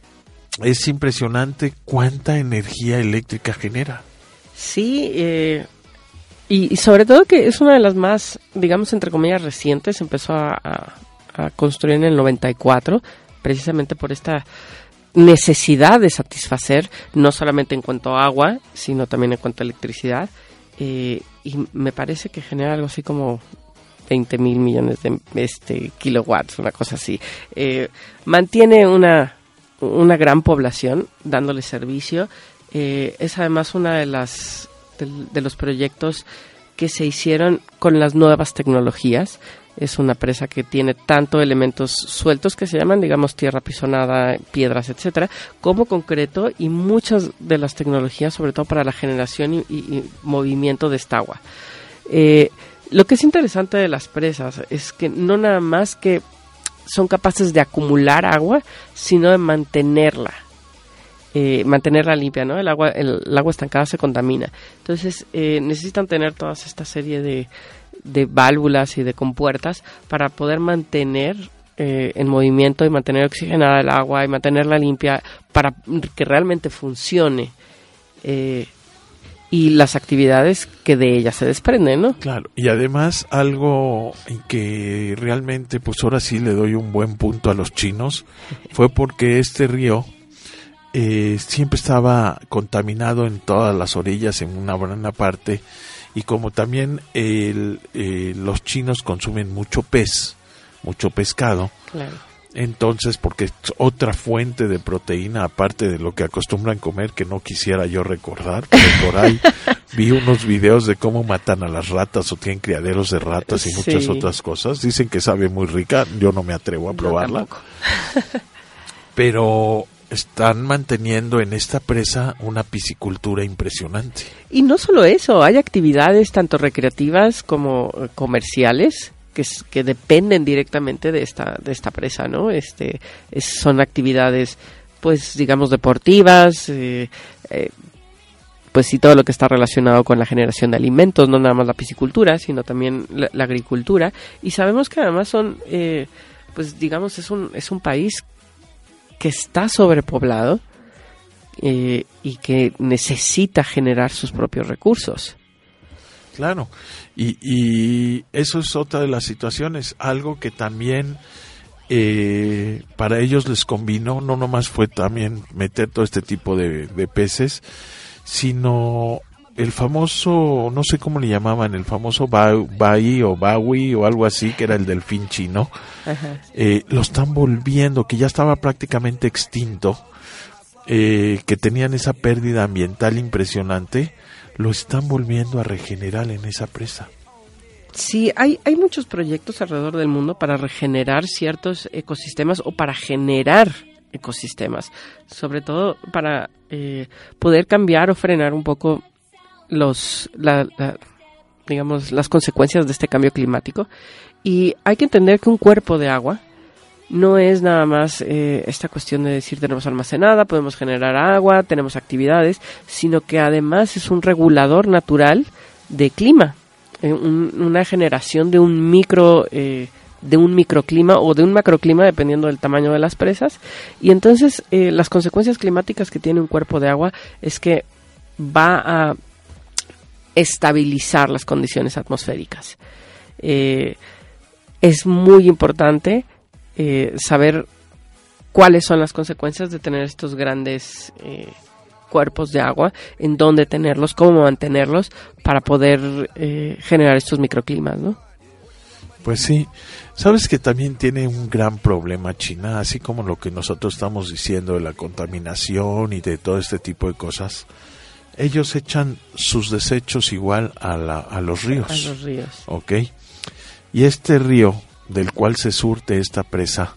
es impresionante cuánta energía eléctrica genera. Sí, eh, y, y sobre todo que es una de las más, digamos, entre comillas, recientes. Empezó a, a, a construir en el noventa y cuatro, precisamente por esta necesidad de satisfacer, no solamente en cuanto a agua, sino también en cuanto a electricidad. Eh, y me parece que genera algo así como veinte mil millones de este, kilowatts, una cosa así. Eh, mantiene una, una gran población dándole servicio. Eh, es además una de las de, de los proyectos que se hicieron con las nuevas tecnologías. Es una presa que tiene tanto elementos sueltos que se llaman, digamos, tierra pisonada, piedras, etcétera, como concreto y muchas de las tecnologías, sobre todo para la generación y, y, y movimiento de esta agua. Eh, lo que es interesante de las presas es que no nada más que son capaces de acumular agua, sino de mantenerla. Eh, mantenerla limpia, ¿no? El agua, el, el agua estancada se contamina. Entonces, eh, necesitan tener toda esta serie de, de válvulas y de compuertas para poder mantener eh, en movimiento y mantener oxigenada el agua y mantenerla limpia para que realmente funcione. Eh, y las actividades que de ella se desprenden, ¿no? Claro, y además algo en que realmente, pues ahora sí le doy un buen punto a los chinos, fue porque este río eh, siempre estaba contaminado en todas las orillas, en una buena parte, y como también el, eh, los chinos consumen mucho pez, mucho pescado, claro. Entonces, porque es otra fuente de proteína, aparte de lo que acostumbran comer, que no quisiera yo recordar, pero por ahí vi unos videos de cómo matan a las ratas o tienen criaderos de ratas y muchas sí. otras cosas. Dicen que sabe muy rica, yo no me atrevo a probarla. Pero están manteniendo en esta presa una piscicultura impresionante. Y no solo eso, hay actividades tanto recreativas como comerciales que, que dependen directamente de esta de esta presa, ¿no? Este es, son actividades, pues digamos deportivas, eh, eh, pues sí, todo lo que está relacionado con la generación de alimentos, no nada más la piscicultura, sino también la, la agricultura. Y sabemos que además son, eh, pues digamos, es un es un país que está sobrepoblado eh, y que necesita generar sus propios recursos. Claro, y, y eso es otra de las situaciones, algo que también eh, para ellos les combinó, no nomás fue también meter todo este tipo de, de peces, sino el famoso, no sé cómo le llamaban, el famoso bai o bawi o algo así, que era el delfín chino, eh, lo están volviendo, que ya estaba prácticamente extinto, eh, que tenían esa pérdida ambiental impresionante, lo están volviendo a regenerar en esa presa. Sí, hay, hay muchos proyectos alrededor del mundo para regenerar ciertos ecosistemas o para generar ecosistemas, sobre todo para eh, poder cambiar o frenar un poco los la, la, digamos las consecuencias de este cambio climático. Y hay que entender que un cuerpo de agua no es nada más eh, esta cuestión de decir tenemos almacenada, podemos generar agua, tenemos actividades, sino que además es un regulador natural de clima, eh, un, una generación de un micro eh, de un microclima o de un macroclima dependiendo del tamaño de las presas. Y entonces eh, las consecuencias climáticas que tiene un cuerpo de agua es que va a estabilizar las condiciones atmosféricas. Eh, es muy importante Eh, saber cuáles son las consecuencias de tener estos grandes eh, cuerpos de agua, en dónde tenerlos, cómo mantenerlos para poder eh, generar estos microclimas, ¿no? Pues sí, sabes que también tiene un gran problema China, así como lo que nosotros estamos diciendo de la contaminación y de todo este tipo de cosas. Ellos echan sus desechos igual a, la, a los ríos. A los ríos. Ok. Y este río del cual se surte esta presa,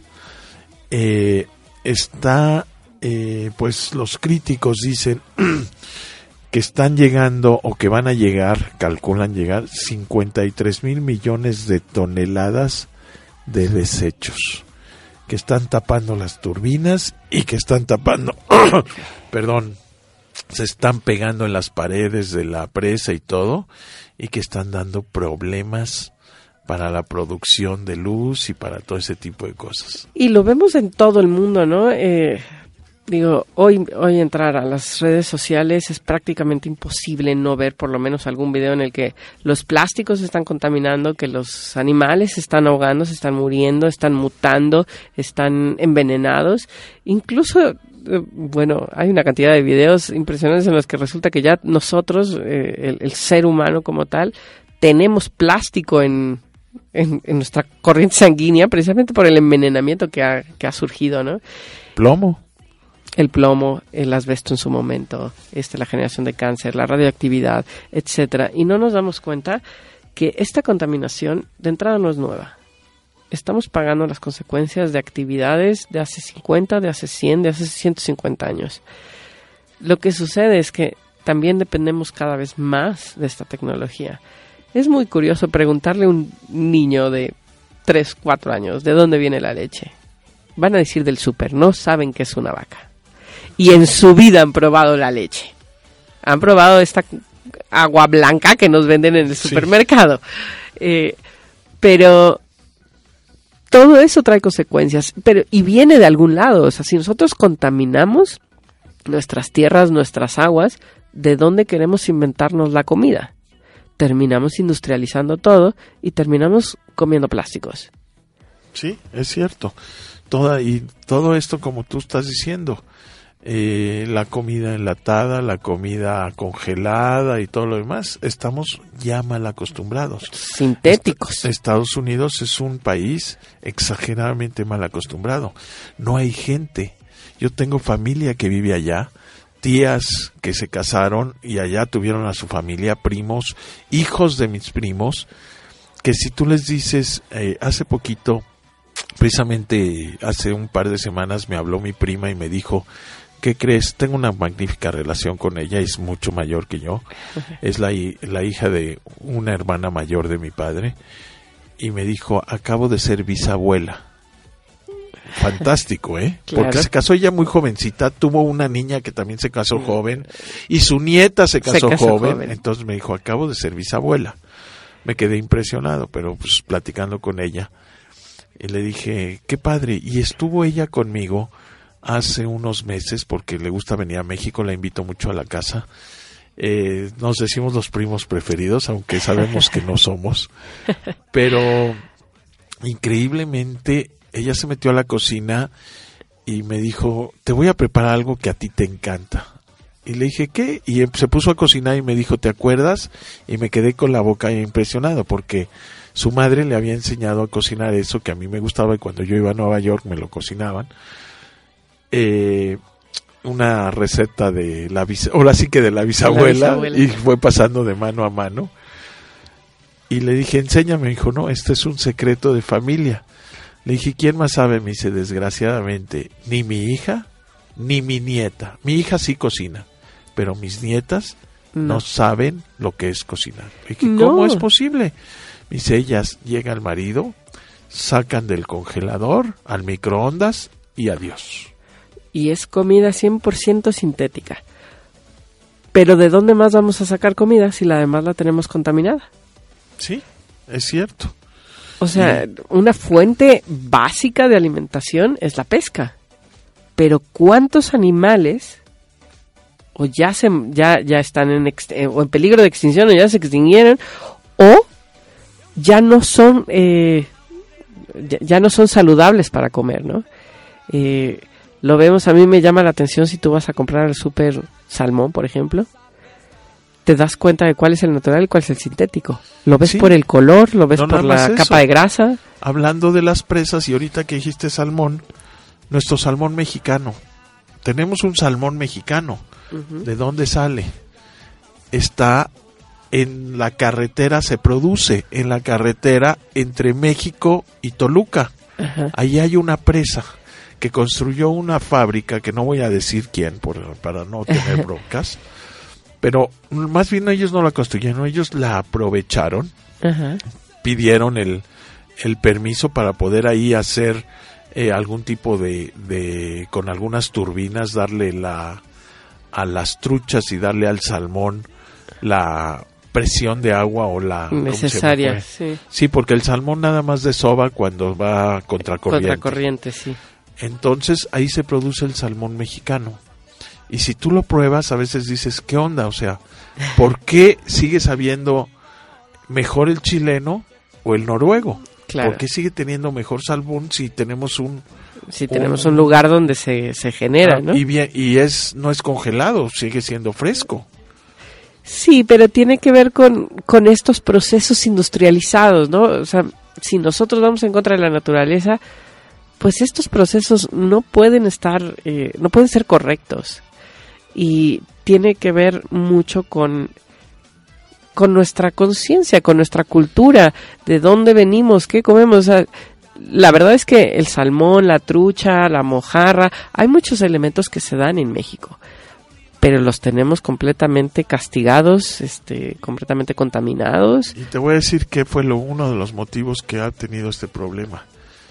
eh, está, eh, pues los críticos dicen que están llegando o que van a llegar, calculan llegar cincuenta y tres mil millones de toneladas de desechos que están tapando las turbinas y que están tapando, perdón, se están pegando en las paredes de la presa y todo, y que están dando problemas para la producción de luz y para todo ese tipo de cosas. Y lo vemos en todo el mundo, ¿no? Eh, digo, hoy, hoy entrar a las redes sociales es prácticamente imposible no ver por lo menos algún video en el que los plásticos se están contaminando, que los animales se están ahogando, se están muriendo, están mutando, están envenenados. Incluso, eh, bueno, hay una cantidad de videos impresionantes en los que resulta que ya nosotros, eh, el, el ser humano como tal, tenemos plástico en... En, en nuestra corriente sanguínea, precisamente por el envenenamiento que ha, que ha surgido, ¿no? Plomo. El plomo, el asbesto en su momento, este, la generación de cáncer, la radioactividad, etcétera. Y no nos damos cuenta que esta contaminación de entrada no es nueva. Estamos pagando las consecuencias de actividades de hace cincuenta, de hace cien, de hace ciento cincuenta años. Lo que sucede es que también dependemos cada vez más de esta tecnología. Es muy curioso preguntarle a un niño de tres, cuatro años de dónde viene la leche. Van a decir del súper, no saben qué es una vaca. Y en su vida han probado la leche. Han probado esta agua blanca que nos venden en el supermercado. Sí. Eh, pero todo eso trae consecuencias. Pero y viene de algún lado. O sea, si nosotros contaminamos nuestras tierras, nuestras aguas, ¿de dónde queremos inventarnos la comida? Terminamos industrializando todo y terminamos comiendo plásticos. Sí, es cierto. Toda, y todo esto, como tú estás diciendo, eh, la comida enlatada, la comida congelada y todo lo demás, estamos ya mal acostumbrados. Sintéticos. Est- Estados Unidos es un país exageradamente mal acostumbrado. No hay gente. Yo tengo familia que vive allá, tías que se casaron y allá tuvieron a su familia, primos, hijos de mis primos, que si tú les dices, eh, hace poquito, precisamente hace un par de semanas me habló mi prima y me dijo, ¿qué crees? Tengo una magnífica relación con ella, es mucho mayor que yo, es la, la hija de una hermana mayor de mi padre, y me dijo, acabo de ser bisabuela. Fantástico, ¿eh? Claro. Porque se casó ella muy jovencita, tuvo una niña que también se casó joven, y su nieta se casó, se casó joven, joven, entonces me dijo, acabo de ser bisabuela. Me quedé impresionado, pero pues platicando con ella, y le dije, qué padre, y estuvo ella conmigo hace unos meses, porque le gusta venir a México, la invito mucho a la casa, eh, nos decimos los primos preferidos, aunque sabemos que no somos, pero increíblemente ella se metió a la cocina y me dijo, te voy a preparar algo que a ti te encanta. Y le dije, ¿qué? Y se puso a cocinar y me dijo, ¿te acuerdas? Y me quedé con la boca impresionado porque su madre le había enseñado a cocinar eso que a mí me gustaba y cuando yo iba a Nueva York me lo cocinaban. Eh, una receta de la bis- ahora sí que de la bisabuela, la bisabuela, y fue pasando de mano a mano. Y le dije, enséñame. Me dijo, no, este es un secreto de familia. Le dije, ¿quién más sabe? Me dice, desgraciadamente, ni mi hija, ni mi nieta. Mi hija sí cocina, pero mis nietas no, No. saben lo que es cocinar. Le dije, No. ¿cómo es posible? Me dice, ellas llega el marido, sacan del congelador al microondas y adiós. Y es comida cien por ciento sintética. Pero ¿de dónde más vamos a sacar comida si la demás la tenemos contaminada? Sí, es cierto. O sea, una fuente básica de alimentación es la pesca. Pero ¿cuántos animales o ya se ya ya están en ex, eh, o en peligro de extinción o ya se extinguieron o ya no son eh, ya, ya no son saludables para comer, ¿no? Eh, lo vemos, a mí me llama la atención si tú vas a comprar al súper salmón, por ejemplo. Te das cuenta de cuál es el natural y cuál es el sintético. Lo ves Sí. por el color, lo ves No, por nada la más capa eso. de grasa. Hablando de las presas, y ahorita que dijiste salmón, nuestro salmón mexicano. Tenemos un salmón mexicano. Uh-huh. ¿De dónde sale? Está en la carretera, se produce en la carretera entre México y Toluca. Ajá. Ahí hay una presa que construyó una fábrica, que no voy a decir quién por, para no tener broncas, pero más bien ellos no la construyeron, ellos la aprovecharon, Ajá. pidieron el, el permiso para poder ahí hacer eh, algún tipo de, de, con algunas turbinas, darle la a las truchas y darle al salmón la presión de agua o la ¿cómo se me Necesaria, fue? sí. Sí, porque el salmón nada más desova cuando va contra corriente. Contra corriente, sí. Entonces ahí se produce el salmón mexicano. Y si tú lo pruebas, a veces dices, ¿qué onda? O sea, ¿por qué sigue sabiendo mejor el chileno o el noruego? Claro. ¿Por qué sigue teniendo mejor salmón si tenemos un... Si tenemos un lugar donde se, se genera, Ah, ¿no? Y, bien, y es no es congelado, sigue siendo fresco. Sí, pero tiene que ver con, con estos procesos industrializados, ¿no? O sea, si nosotros vamos en contra de la naturaleza, pues estos procesos no pueden estar, eh, no pueden ser correctos. Y tiene que ver mucho con, con nuestra conciencia, con nuestra cultura, de dónde venimos, qué comemos. O sea, la verdad es que el salmón, la trucha, la mojarra, hay muchos elementos que se dan en México, pero los tenemos completamente castigados, este, completamente contaminados. Y te voy a decir qué fue lo, uno de los motivos que ha tenido este problema.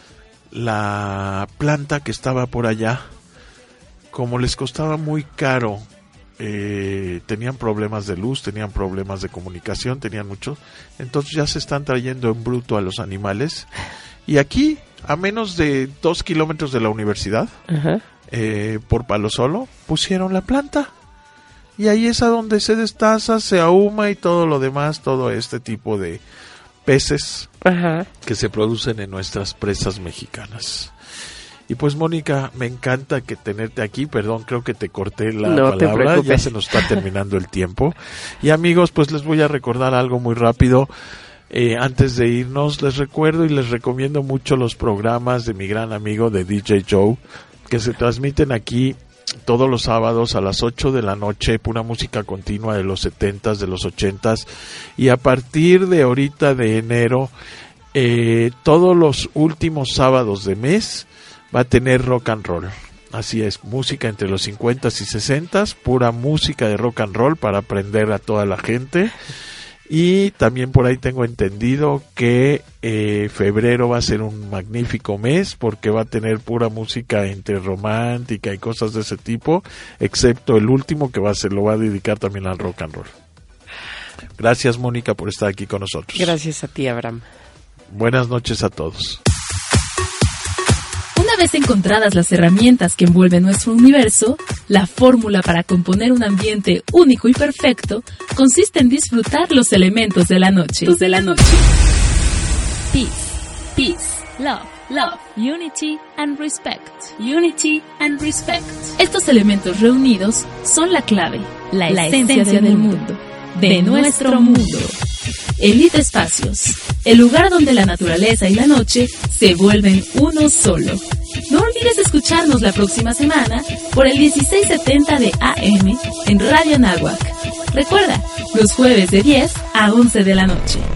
La planta que estaba por allá, como les costaba muy caro, eh, tenían problemas de luz, tenían problemas de comunicación, tenían mucho, entonces ya se están trayendo en bruto a los animales. Y aquí, a menos de dos kilómetros de la universidad, Ajá. eh, por Palo Solo, pusieron la planta. Y ahí es a donde se destaza, se ahuma y todo lo demás, todo este tipo de peces Ajá. que se producen en nuestras presas mexicanas. Y pues Mónica, me encanta que tenerte aquí, perdón, creo que te corté la no palabra, ya se nos está terminando el tiempo. Y amigos, pues les voy a recordar algo muy rápido. Eh, antes de irnos, les recuerdo y les recomiendo mucho los programas de mi gran amigo de D J Joe, que se transmiten aquí todos los sábados a las ocho de la noche, pura música continua de los setentas, de los ochentas, y a partir de ahorita de enero, eh, todos los últimos sábados de mes va a tener rock and roll. Así es, música entre los cincuentas y sesentas, pura música de rock and roll para aprender a toda la gente. Y también por ahí tengo entendido que eh, febrero va a ser un magnífico mes porque va a tener pura música entre romántica y cosas de ese tipo, excepto el último que va a ser, lo va a dedicar también al rock and roll. Gracias, Mónica, por estar aquí con nosotros. Gracias a ti, Abraham. Buenas noches a todos. Una vez encontradas las herramientas que envuelven nuestro universo, la fórmula para componer un ambiente único y perfecto consiste en disfrutar los elementos de la noche. De la noche. Peace, peace, love, love, unity and respect. Unity and respect. Estos elementos reunidos son la clave, la, la esencia, esencia del mundo, de nuestro mundo. Elite Espacios, el lugar donde la naturaleza y la noche se vuelven uno solo. No olvides escucharnos la próxima semana por el dieciséis setenta de A M en Radio Anáhuac. Recuerda, los jueves de diez a once de la noche.